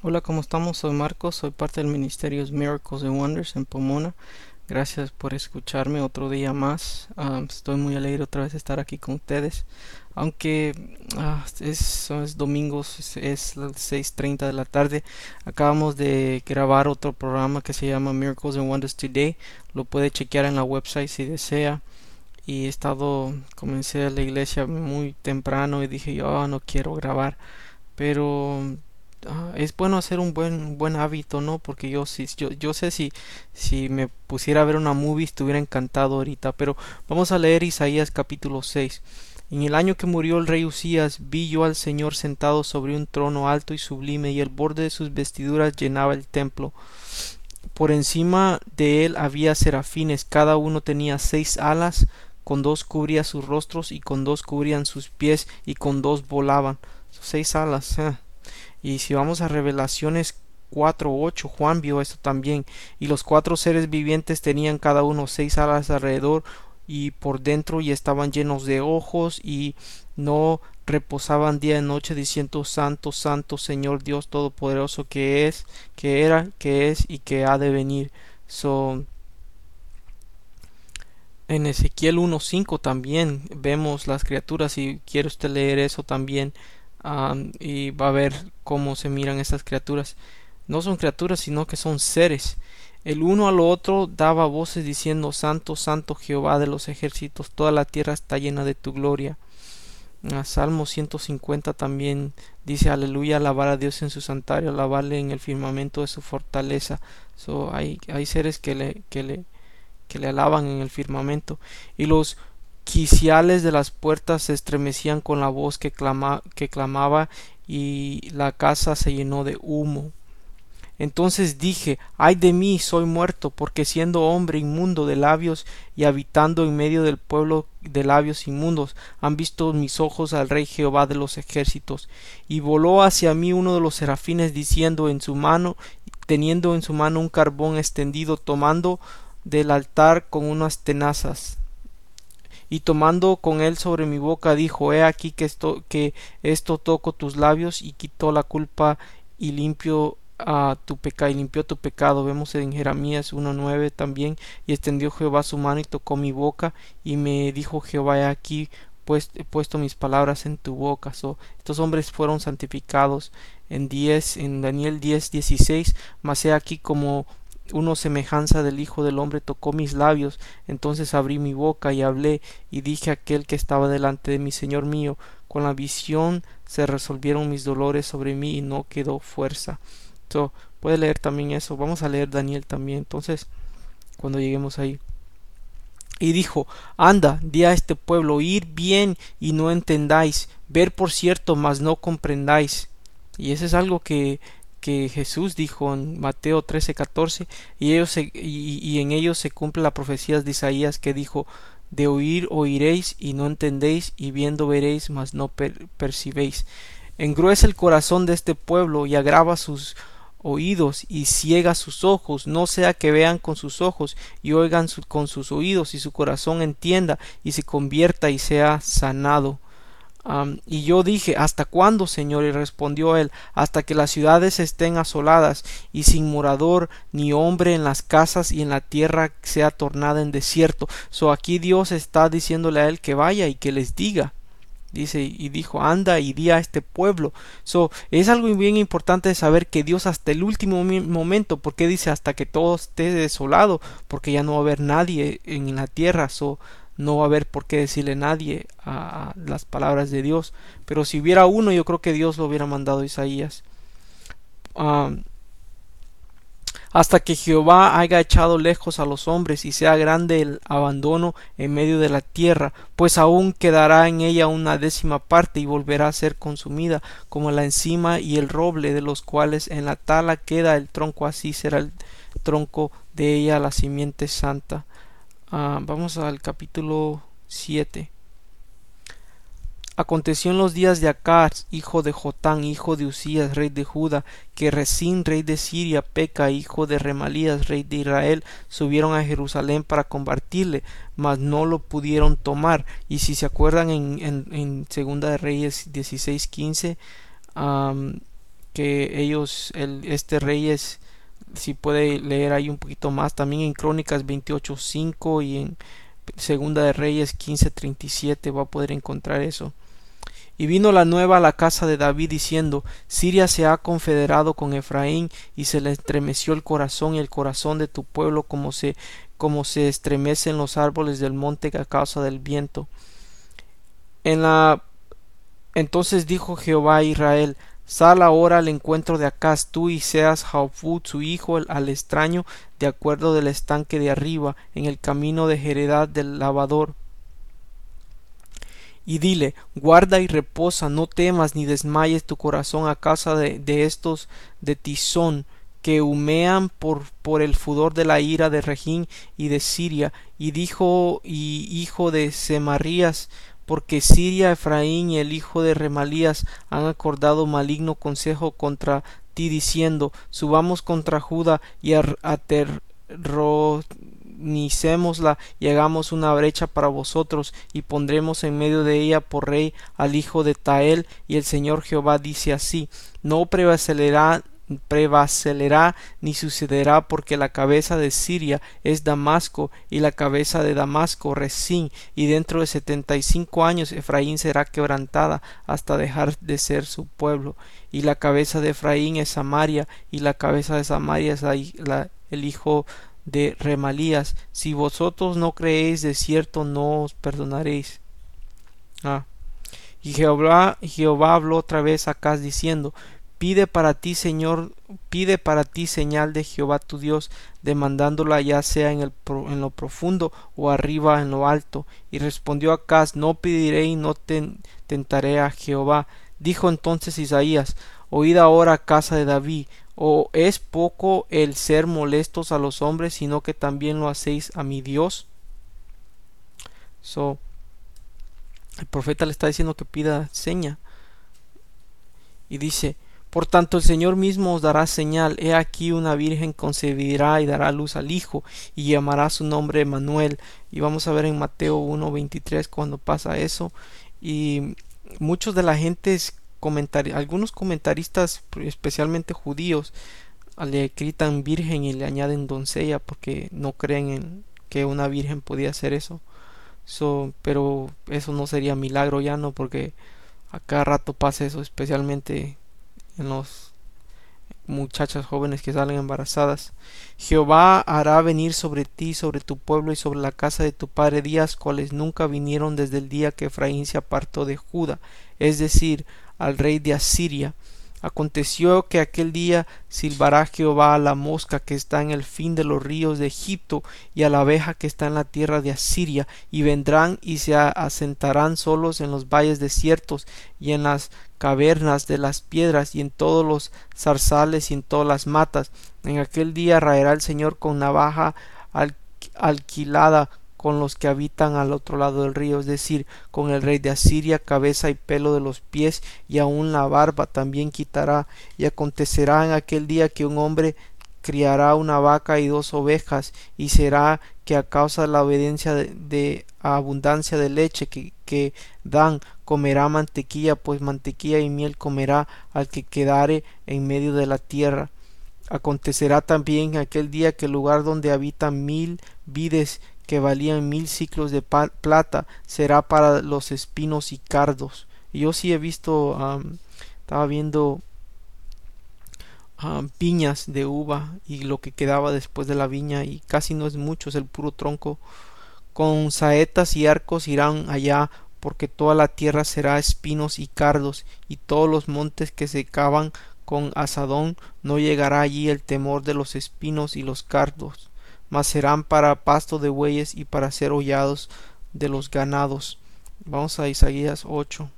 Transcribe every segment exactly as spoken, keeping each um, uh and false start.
Hola, ¿cómo estamos? Soy Marcos, soy parte del ministerio Miracles and Wonders en Pomona. Gracias por escucharme otro día más. Ah, estoy muy alegre otra vez de estar aquí con ustedes. Aunque ah, es, es domingo, es, es las seis treinta de la tarde. Acabamos de grabar otro programa que se llama Miracles and Wonders Today. Lo puede chequear en la website si desea. Y he estado, comencé a la iglesia muy temprano y dije yo, "Ah, no quiero grabar". Pero ah, es bueno hacer un buen buen hábito, ¿no? Porque yo sí, yo, yo sé si si me pusiera a ver una movie estuviera encantado ahorita, pero vamos a leer Isaías capítulo seis. En el año que murió el rey Usías, vi yo al Señor sentado sobre un trono alto y sublime, y el borde de sus vestiduras llenaba el templo. Por encima de él había serafines, cada uno tenía seis alas, con dos cubría sus rostros, y con dos cubrían sus pies, y con dos volaban. Seis alas, eh. Y si vamos a Revelaciones cuatro ocho, Juan vio esto también. Y los cuatro seres vivientes tenían cada uno seis alas alrededor y por dentro, y estaban llenos de ojos, y no reposaban día y noche, diciendo: Santo, Santo, Señor Dios Todopoderoso, que es, que era, que es y que ha de venir. So, en Ezequiel uno cinco también vemos las criaturas, si quiere usted leer eso también. Um, y va a ver cómo se miran estas criaturas. No son criaturas, sino que son seres. El uno al otro daba voces diciendo: Santo, Santo Jehová de los ejércitos, toda la tierra está llena de tu gloria. A Salmo ciento cincuenta también dice: Aleluya, alabar a Dios en su santuario, alabarle en el firmamento de su fortaleza. So, hay, hay seres que le, que le, que le alaban en el firmamento. Y los quiciales de las puertas se estremecían con la voz que, clama, que clamaba, y la casa se llenó de humo. Entonces dije: ay de mí, soy muerto, porque siendo hombre inmundo de labios y habitando en medio del pueblo de labios inmundos, han visto mis ojos al Rey Jehová de los ejércitos. Y voló hacia mí uno de los serafines, diciendo en su mano, teniendo en su mano un carbón extendido, tomando del altar con unas tenazas, y tomando con él sobre mi boca, dijo: he aquí que esto, que esto toco tus labios, y quitó la culpa, y limpio a tu pecado, y limpió tu pecado. Vemos en Jeremías uno nueve también. Y extendió Jehová su mano y tocó mi boca, y me dijo Jehová: he aquí pues he puesto mis palabras en tu boca. So, estos hombres fueron santificados en diez, en Daniel diez dieciséis. Mas he aquí como uno semejanza del Hijo del Hombre tocó mis labios. Entonces abrí mi boca y hablé, y dije a aquel que estaba delante de mí: Señor mío, con la visión se resolvieron mis dolores sobre mí, y no quedó fuerza. So, puede leer también eso. Vamos a leer Daniel también, entonces, cuando lleguemos ahí. Y dijo: anda, di a este pueblo: oír bien y no entendáis, ver por cierto, mas no comprendáis. Y eso es algo que que Jesús dijo en Mateo trece catorce, y ellos se, y, y en ellos se cumple la profecía de Isaías, que dijo: de oír oiréis y no entendéis, y viendo veréis, mas no per percibéis. Engruesa el corazón de este pueblo, y agrava sus oídos, y ciega sus ojos, no sea que vean con sus ojos, y oigan su, con sus oídos, y su corazón entienda, y se convierta, y sea sanado. Um, y yo dije: ¿hasta cuándo, Señor? Y respondió él: hasta que las ciudades estén asoladas, y sin morador ni hombre en las casas, y en la tierra sea tornada en desierto. So, aquí Dios está diciéndole a él que vaya y que les diga. Dice, y dijo: anda y di a este pueblo. So, es algo bien importante de saber que Dios hasta el último momento, porque dice hasta que todo esté desolado, porque ya no va a haber nadie en la tierra. So, no va a haber por qué decirle a nadie a, a las palabras de Dios. Pero si hubiera uno, yo creo que Dios lo hubiera mandado a Isaías. Um, hasta que Jehová haya echado lejos a los hombres, y sea grande el abandono en medio de la tierra, pues aún quedará en ella una décima parte, y volverá a ser consumida como la encima y el roble, de los cuales en la tala queda el tronco, así será el tronco de ella la simiente santa. Uh, vamos al capítulo siete. Aconteció en los días de Acaz, hijo de Jotán, hijo de Usías, rey de Judá, que Resín, rey de Siria, Peca, hijo de Remalías, rey de Israel, subieron a Jerusalén para combatirle, mas no lo pudieron tomar. Y si se acuerdan en, en, en Segunda de Reyes dieciséis quince, um, que ellos, el, este rey es, si puede leer ahí un poquito más, también en Crónicas veintiocho cinco y en Segunda de Reyes quince treinta y siete va a poder encontrar eso. Y vino la nueva a la casa de David diciendo: Siria se ha confederado con Efraín, y se le estremeció el corazón y el corazón de tu pueblo como se, como se estremecen los árboles del monte a causa del viento. En la entonces dijo Jehová a Israel: Sal ahora al encuentro de Acaz, tú y seas Japhú su hijo al extraño, de acuerdo del estanque de arriba, en el camino de Jeredad del lavador. Y dile: guarda y reposa, no temas ni desmayes tu corazón a causa de, de estos de Tizón, que humean por, por el furor de la ira de Regín y de Siria. Y dijo y hijo de Semarías: porque Siria, Efraín y el hijo de Remalías han acordado maligno consejo contra ti, diciendo: subamos contra Judá y aterronicémosla y hagamos una brecha para vosotros, y pondremos en medio de ella por rey al hijo de Tael. Y el Señor Jehová dice así: no prevalecerá prevalecerá ni sucederá, porque la cabeza de Siria es Damasco, y la cabeza de Damasco Rezín, y dentro de setenta y cinco años Efraín será quebrantada hasta dejar de ser su pueblo, y la cabeza de Efraín es Samaria, y la cabeza de Samaria es la, la, el hijo de Remalías. Si vosotros no creéis, de cierto no os perdonaréis. Ah. Y Jehová, Jehová habló otra vez a Acaz diciendo: Pide para ti, Señor, pide para ti señal de Jehová tu Dios, demandándola ya sea en, el, en lo profundo o arriba en lo alto. Y respondió Acaz: no pediré y no ten, tentaré a Jehová. Dijo entonces Isaías: oíd ahora, casa de David, ¿o es poco el ser molestos a los hombres, sino que también lo hacéis a mi Dios? So, el profeta le está diciendo que pida seña. Y dice: por tanto el Señor mismo os dará señal. He aquí una virgen concebirá y dará luz al hijo, y llamará su nombre Emmanuel. Y vamos a ver en Mateo uno veintitrés cuando pasa eso. Y muchos de la gente, comentari algunos comentaristas, especialmente judíos, le gritan virgen y le añaden doncella, porque no creen en que una virgen podía hacer eso. So, pero eso no sería milagro ya, no, porque a cada rato pasa eso, especialmente en los muchachas jóvenes que salen embarazadas. Jehová hará venir sobre ti, sobre tu pueblo y sobre la casa de tu padre días cuales nunca vinieron desde el día que Efraín se apartó de Judá, es decir, al rey de Asiria. Aconteció que aquel día silbará Jehová a la mosca que está en el fin de los ríos de Egipto, y a la abeja que está en la tierra de Asiria, y vendrán y se asentarán solos en los valles desiertos y en las cavernas de las piedras y en todos los zarzales y en todas las matas. En aquel día raerá el Señor con navaja al alquilada con los que habitan al otro lado del río, es decir, con el rey de Asiria, cabeza y pelo de los pies, y aun la barba también quitará. Y acontecerá en aquel día que un hombre criará una vaca y dos ovejas, y será que a causa de la obediencia de, de abundancia de leche que, que dan, comerá mantequilla, pues mantequilla y miel comerá al que quedare en medio de la tierra. Acontecerá también en aquel día que el lugar donde habitan mil vides que valían mil ciclos de plata será para los espinos y cardos. Y yo sí he visto, um, estaba viendo um, viñas de uva y lo que quedaba después de la viña, y casi no es mucho, es el puro tronco. Con saetas y arcos irán allá, porque toda la tierra será espinos y cardos, y todos los montes que se cavan con azadón, no llegará allí el temor de los espinos y los cardos, mas serán para pasto de bueyes y para ser hollados de los ganados. Vamos a Isaías ocho.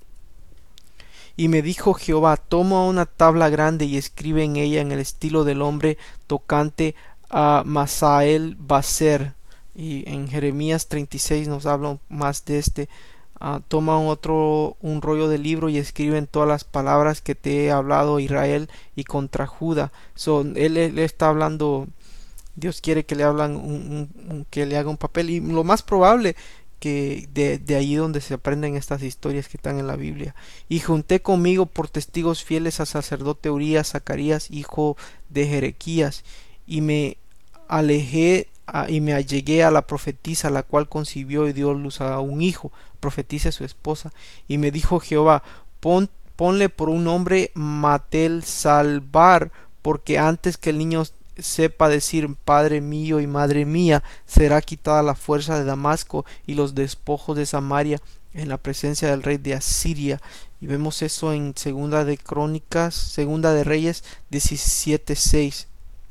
Y me dijo Jehová: toma una tabla grande y escribe en ella en el estilo del hombre tocante a Masael Baser. Y en Jeremías treinta y seis nos habla más de este. Uh, toma un otro un rollo de libro y escribe en todas las palabras que te he hablado, Israel, y contra Judá. So, él, él está hablando, Dios quiere que le hablan un, un, un, que le haga un papel, y lo más probable que de, de ahí donde se aprenden estas historias que están en la Biblia. Y junté conmigo por testigos fieles a sacerdote Urías, Zacarías, hijo de Jerequías, y me alejé a, y me allegué a la profetisa, la cual concibió y dio luz a un hijo, profetisa su esposa, y me dijo Jehová, pon, ponle por un nombre Matel Salvar, porque antes que el niño sepa decir Padre mío y Madre mía, será quitada la fuerza de Damasco y los despojos de Samaria en la presencia del rey de Asiria. Y vemos eso en Segunda de Crónicas, Segunda de Reyes diecisiete seis.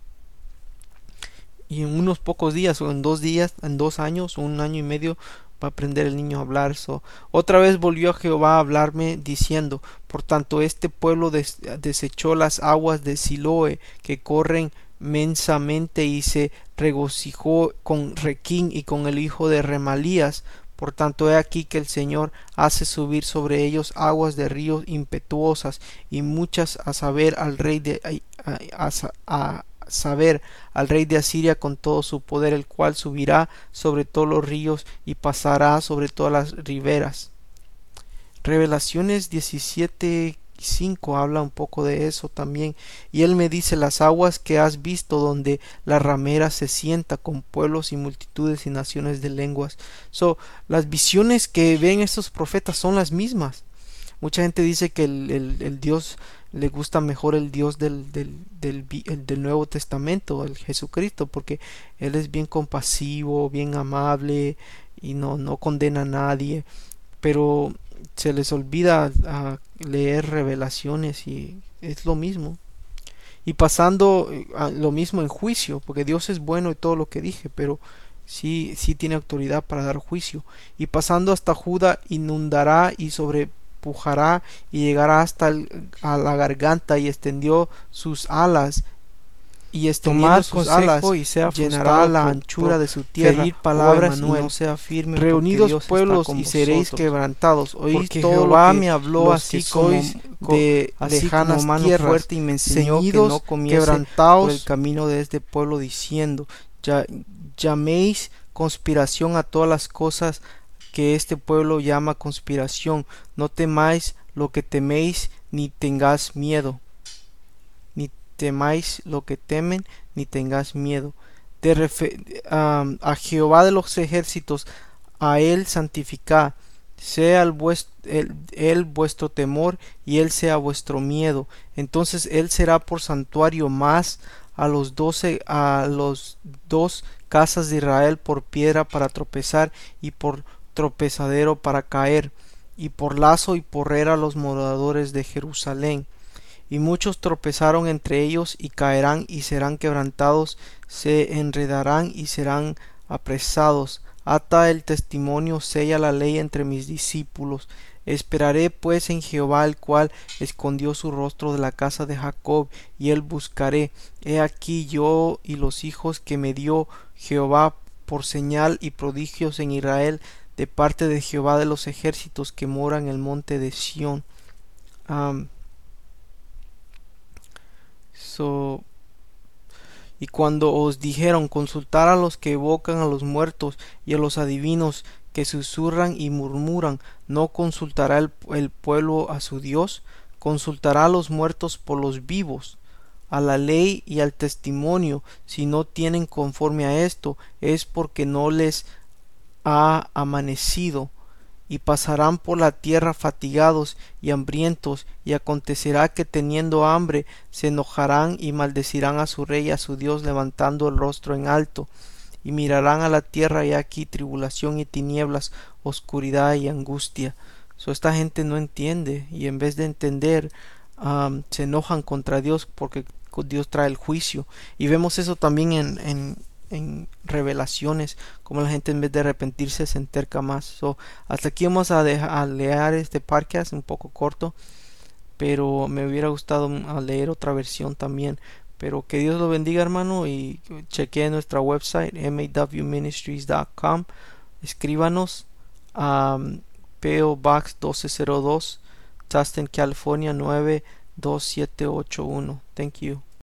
Y en unos pocos días, o en dos días, en dos años, o un año y medio, va a aprender el niño a hablar. So, otra vez volvió Jehová a hablarme diciendo, por tanto este pueblo des desechó las aguas de Siloé que corren mensamente, y se regocijó con Requín y con el hijo de Remalías. Por tanto he aquí que el Señor hace subir sobre ellos aguas de ríos impetuosas y muchas, a saber al rey de a, a, a, saber al rey de Asiria con todo su poder, el cual subirá sobre todos los ríos y pasará sobre todas las riberas. Revelaciones diecisiete cinco habla un poco de eso también, y él me dice, las aguas que has visto donde la ramera se sienta con pueblos y multitudes y naciones de lenguas. So, las visiones que ven estos profetas son las mismas. Mucha gente dice que el, el, el Dios le gusta mejor el Dios del, del, del, el, del Nuevo Testamento, el Jesucristo, porque él es bien compasivo, bien amable y no, no condena a nadie, pero se les olvida a leer Revelaciones y es lo mismo. Y pasando a lo mismo en juicio, porque Dios es bueno y todo lo que dije, pero sí, sí tiene autoridad para dar juicio. Y pasando hasta Judá, inundará y sobrepujará y llegará hasta el, a la garganta, y extendió sus alas y extendiendo sus alas y sea llenará la anchura de su tierra. Pedir palabras oh, y no sea firme. Reunidos pueblos y seréis quebrantados. Oís todo Jehová lo que me habló, así como de así lejanas como mano tierras, fuerte, y me enseñó que no comiese quebrantaos por el camino de este pueblo, diciendo, ya, llaméis conspiración a todas las cosas que este pueblo llama conspiración. No temáis lo que teméis, ni tengáis miedo. Temáis lo que temen, ni tengáis miedo. De um, a Jehová de los ejércitos, a él santificad, sea el vuestro, el, él vuestro temor, y él sea vuestro miedo. Entonces él será por santuario más a los doce, a los dos casas de Israel, por piedra para tropezar y por tropezadero para caer, y por lazo y porrera a los moradores de Jerusalén. Y muchos tropezaron entre ellos y caerán y serán quebrantados, se enredarán y serán apresados. Ata el testimonio, sella la ley entre mis discípulos. Esperaré pues en Jehová, el cual escondió su rostro de la casa de Jacob, y él buscaré. He aquí yo y los hijos que me dio Jehová por señal y prodigios en Israel, de parte de Jehová de los ejércitos, que mora en el monte de Sión. Um, So, y cuando os dijeron, consultar a los que evocan a los muertos y a los adivinos que susurran y murmuran, ¿no consultará el, el pueblo a su Dios? Consultará a los muertos por los vivos, a la ley y al testimonio. Si no tienen conforme a esto, es porque no les ha amanecido. Y pasarán por la tierra fatigados y hambrientos, y acontecerá que teniendo hambre se enojarán y maldecirán a su rey y a su Dios, levantando el rostro en alto, y mirarán a la tierra, y aquí tribulación y tinieblas, oscuridad y angustia. So, esta gente no entiende, y en vez de entender um, se enojan contra Dios, porque Dios trae el juicio. Y vemos eso también en, en en Revelaciones, como la gente en vez de arrepentirse se enterca más. So, hasta aquí vamos a, dejar, a leer este podcast un poco corto, pero me hubiera gustado leer otra versión también. Pero que Dios lo bendiga, hermano, y chequee nuestra website m a w ministries dot com. Escríbanos a um, P O Box doce cero dos, Tustin, California nueve dos siete ocho uno. Thank you.